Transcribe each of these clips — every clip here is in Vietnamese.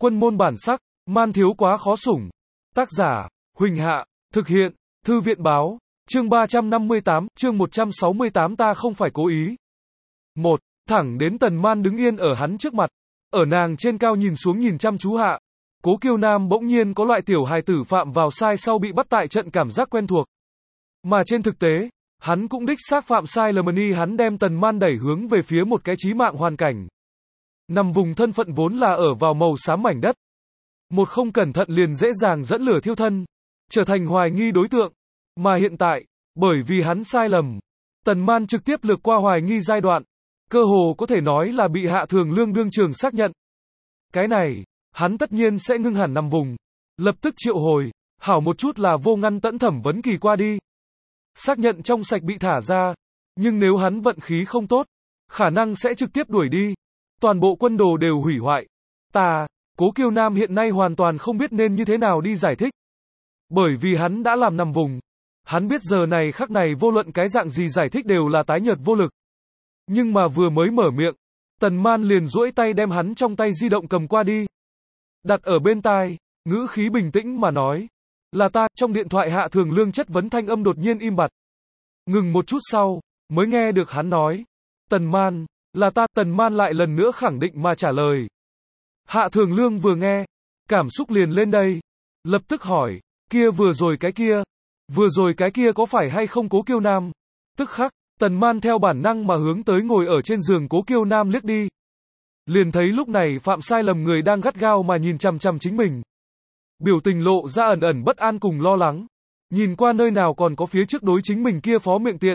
Quân môn bản sắc, man thiếu quá khó sủng. Tác giả, Huỳnh Hạ, thực hiện, Thư viện báo, chương 358, chương 168 ta không phải cố ý. 1. Thẳng đến Tần Man đứng yên ở hắn trước mặt. Ở nàng trên cao nhìn xuống nhìn chăm chú hạ. Cố Kiêu Nam bỗng nhiên có loại tiểu hài tử phạm vào sai sau bị bắt tại trận cảm giác quen thuộc. Mà trên thực tế, hắn cũng đích xác phạm sai lầm hắn đem Tần Man đẩy hướng về phía một cái chí mạng hoàn cảnh. Nằm vùng thân phận vốn là ở vào màu xám mảnh đất. Một không cẩn thận liền dễ dàng dẫn lửa thiêu thân, trở thành hoài nghi đối tượng. Mà hiện tại, bởi vì hắn sai lầm, Tần Man trực tiếp lược qua hoài nghi giai đoạn, cơ hồ có thể nói là bị Hạ Thường Lương đương trường xác nhận. Cái này, hắn tất nhiên sẽ ngưng hẳn nằm vùng, lập tức triệu hồi, hảo một chút là vô ngăn tẫn thẩm vấn kỳ qua đi. Xác nhận trong sạch bị thả ra, nhưng nếu hắn vận khí không tốt, khả năng sẽ trực tiếp đuổi đi. Toàn bộ quân đồ đều hủy hoại. Cố Kiêu Nam hiện nay hoàn toàn không biết nên như thế nào đi giải thích. Bởi vì hắn đã làm nằm vùng. Hắn biết giờ này khắc này vô luận cái dạng gì giải thích đều là tái nhợt vô lực. Nhưng mà vừa mới mở miệng, Tần Man liền duỗi tay đem hắn trong tay di động cầm qua đi. Đặt ở bên tai, ngữ khí bình tĩnh mà nói. Là ta, trong điện thoại Hạ Thường Lương chất vấn thanh âm đột nhiên im bặt. Ngừng một chút sau, mới nghe được hắn nói. Tần Man, là ta, Tần Man lại lần nữa khẳng định mà trả lời. Hạ Thường Lương vừa nghe, cảm xúc liền lên đây. Lập tức hỏi, vừa rồi cái kia có phải hay không Cố Kiêu Nam? Tức khắc, Tần Man theo bản năng mà hướng tới ngồi ở trên giường Cố Kiêu Nam liếc đi. Liền thấy lúc này phạm sai lầm người đang gắt gao mà nhìn chằm chằm chính mình. Biểu tình lộ ra ẩn ẩn bất an cùng lo lắng. Nhìn qua nơi nào còn có phía trước đối chính mình kia phó miệng tiện.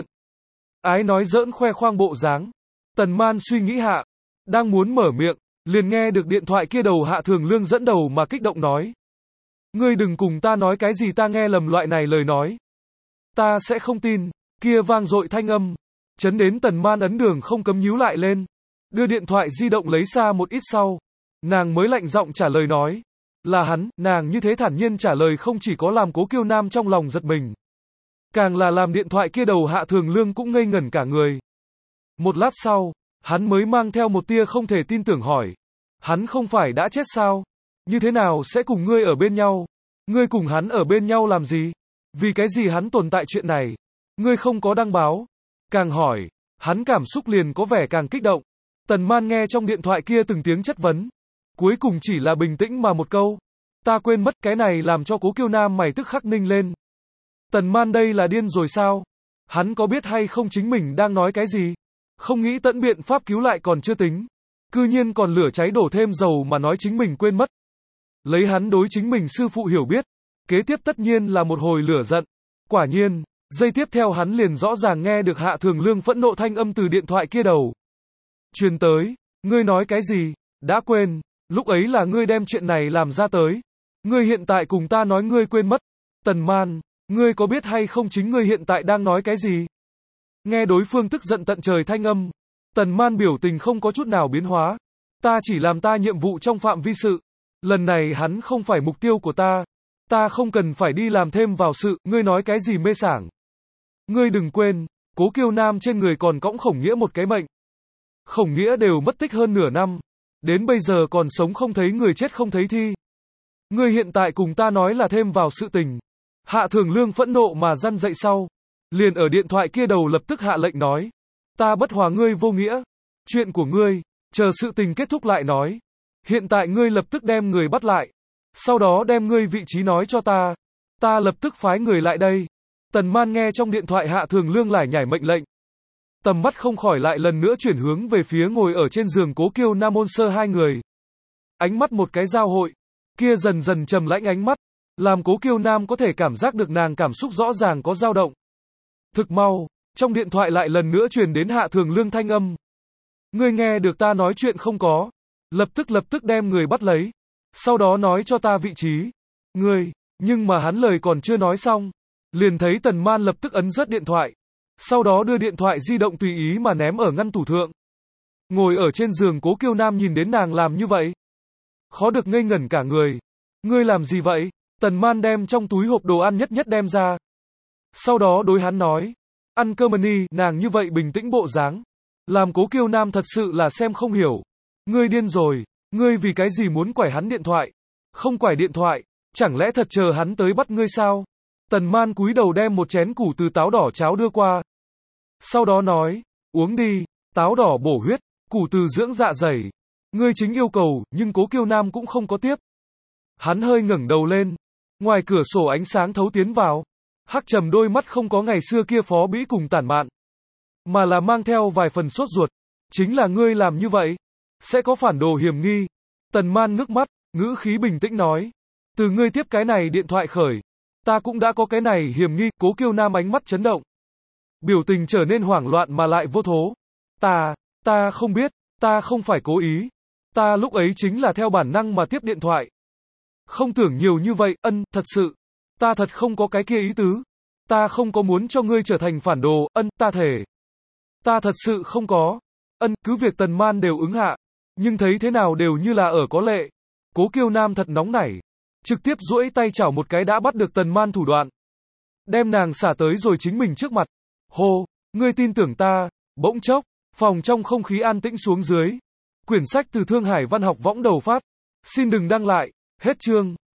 Ái nói giỡn khoe khoang bộ dáng. Tần Man suy nghĩ hạ, đang muốn mở miệng, liền nghe được điện thoại kia đầu Hạ Thường Lương dẫn đầu mà kích động nói. Ngươi đừng cùng ta nói cái gì ta nghe lầm loại này lời nói. Ta sẽ không tin, kia vang dội thanh âm. Chấn đến Tần Man ấn đường không cấm nhíu lại lên. Đưa điện thoại di động lấy xa một ít sau. Nàng mới lạnh giọng trả lời nói. Là hắn, nàng như thế thản nhiên trả lời không chỉ có làm Cố Kiêu Nam trong lòng giật mình. Càng là làm điện thoại kia đầu Hạ Thường Lương cũng ngây ngẩn cả người. Một lát sau, hắn mới mang theo một tia không thể tin tưởng hỏi. Hắn không phải đã chết sao? Như thế nào sẽ cùng ngươi ở bên nhau? Ngươi cùng hắn ở bên nhau làm gì? Vì cái gì hắn tồn tại chuyện này? Ngươi không có đăng báo. Càng hỏi, hắn cảm xúc liền có vẻ càng kích động. Tần Man nghe trong điện thoại kia từng tiếng chất vấn. Cuối cùng chỉ là bình tĩnh mà một câu. Ta quên mất, cái này làm cho Cố Kiêu Nam mày tức khắc ninh lên. Tần Man đây là điên rồi sao? Hắn có biết hay không chính mình đang nói cái gì? Không nghĩ tận biện pháp cứu lại còn chưa tính. Cư nhiên còn lửa cháy đổ thêm dầu mà nói chính mình quên mất. Lấy hắn đối chính mình sư phụ hiểu biết. Kế tiếp tất nhiên là một hồi lửa giận. Quả nhiên, giây tiếp theo hắn liền rõ ràng nghe được Hạ Thường Lương phẫn nộ thanh âm từ điện thoại kia đầu. Truyền tới, ngươi nói cái gì? Đã quên, lúc ấy là ngươi đem chuyện này làm ra tới. Ngươi hiện tại cùng ta nói ngươi quên mất. Tần Man, ngươi có biết hay không chính ngươi hiện tại đang nói cái gì? Nghe đối phương tức giận tận trời thanh âm. Tần Man biểu tình không có chút nào biến hóa. Ta chỉ làm ta nhiệm vụ trong phạm vi sự. Lần này hắn không phải mục tiêu của ta. Ta không cần phải đi làm thêm vào sự. Ngươi nói cái gì mê sảng? Ngươi đừng quên, Cố Kiêu Nam trên người còn cõng Khổng Nghĩa một cái mệnh. Khổng Nghĩa đều mất tích hơn nửa năm. Đến bây giờ còn sống không thấy người chết không thấy thi. Ngươi hiện tại cùng ta nói là thêm vào sự tình. Hạ Thường Lương phẫn nộ mà răn dậy sau. Liền ở điện thoại kia đầu lập tức hạ lệnh nói. Ta bất hòa ngươi vô nghĩa. Chuyện của ngươi, chờ sự tình kết thúc lại nói. Hiện tại ngươi lập tức đem người bắt lại. Sau đó đem ngươi vị trí nói cho ta. Ta lập tức phái người lại đây. Tần Man nghe trong điện thoại Hạ Thường Lương lải nhải mệnh lệnh. Tầm mắt không khỏi lại lần nữa chuyển hướng về phía ngồi ở trên giường Cố Kiêu Nam Môn Sơ hai người. Ánh mắt một cái giao hội. Kia dần dần trầm lãnh ánh mắt. Làm Cố Kiêu Nam có thể cảm giác được nàng cảm xúc rõ ràng có dao động. Thực mau, trong điện thoại lại lần nữa truyền đến Hạ Thường Lương thanh âm. Ngươi nghe được ta nói chuyện không có? Lập tức đem người bắt lấy. Sau đó nói cho ta vị trí. Ngươi, nhưng mà hắn lời còn chưa nói xong. Liền thấy Tần Man lập tức ấn rớt điện thoại. Sau đó đưa điện thoại di động tùy ý mà ném ở ngăn tủ thượng. Ngồi ở trên giường Cố Kiêu Nam nhìn đến nàng làm như vậy. Khó được ngây ngẩn cả người. Ngươi làm gì vậy? Tần Man đem trong túi hộp đồ ăn nhất đem ra. Sau đó đối hắn nói. Ăn cơm đi, nàng như vậy bình tĩnh bộ dáng. Làm Cố Kiêu Nam thật sự là xem không hiểu. Ngươi điên rồi. Ngươi vì cái gì muốn quải hắn điện thoại? Không quải điện thoại, chẳng lẽ thật chờ hắn tới bắt ngươi sao? Tần Man cúi đầu đem một chén củ từ táo đỏ cháo đưa qua. Sau đó nói, uống đi, táo đỏ bổ huyết, củ từ dưỡng dạ dày. Ngươi chính yêu cầu, nhưng Cố Kiêu Nam cũng không có tiếp. Hắn hơi ngẩng đầu lên. Ngoài cửa sổ ánh sáng thấu tiến vào. Hắc trầm đôi mắt không có ngày xưa kia phó bĩ cùng tản mạn, mà là mang theo vài phần sốt ruột. Chính là ngươi làm như vậy, sẽ có phản đồ hiểm nghi. Tần Man ngước mắt, ngữ khí bình tĩnh nói. Từ ngươi tiếp cái này điện thoại khởi, ta cũng đã có cái này hiểm nghi. Cố Kiêu Nam ánh mắt chấn động. Biểu tình trở nên hoảng loạn mà lại vô thố. Ta không biết, ta không phải cố ý. Ta lúc ấy chính là theo bản năng mà tiếp điện thoại. Không tưởng nhiều như vậy, thật sự. Ta thật không có cái kia ý tứ. Ta không có muốn cho ngươi trở thành phản đồ, ta thề. Ta thật sự không có. Cứ việc Tần Man đều ứng hạ. Nhưng thấy thế nào đều như là ở có lệ. Cố Kiêu Nam thật nóng nảy. Trực tiếp duỗi tay chảo một cái đã bắt được Tần Man thủ đoạn. Đem nàng xả tới rồi chính mình trước mặt. Hô, ngươi tin tưởng ta. Bỗng chốc, phòng trong không khí an tĩnh xuống dưới. Quyển sách từ Thương Hải Văn học võng đầu phát. Xin đừng đăng lại. Hết chương.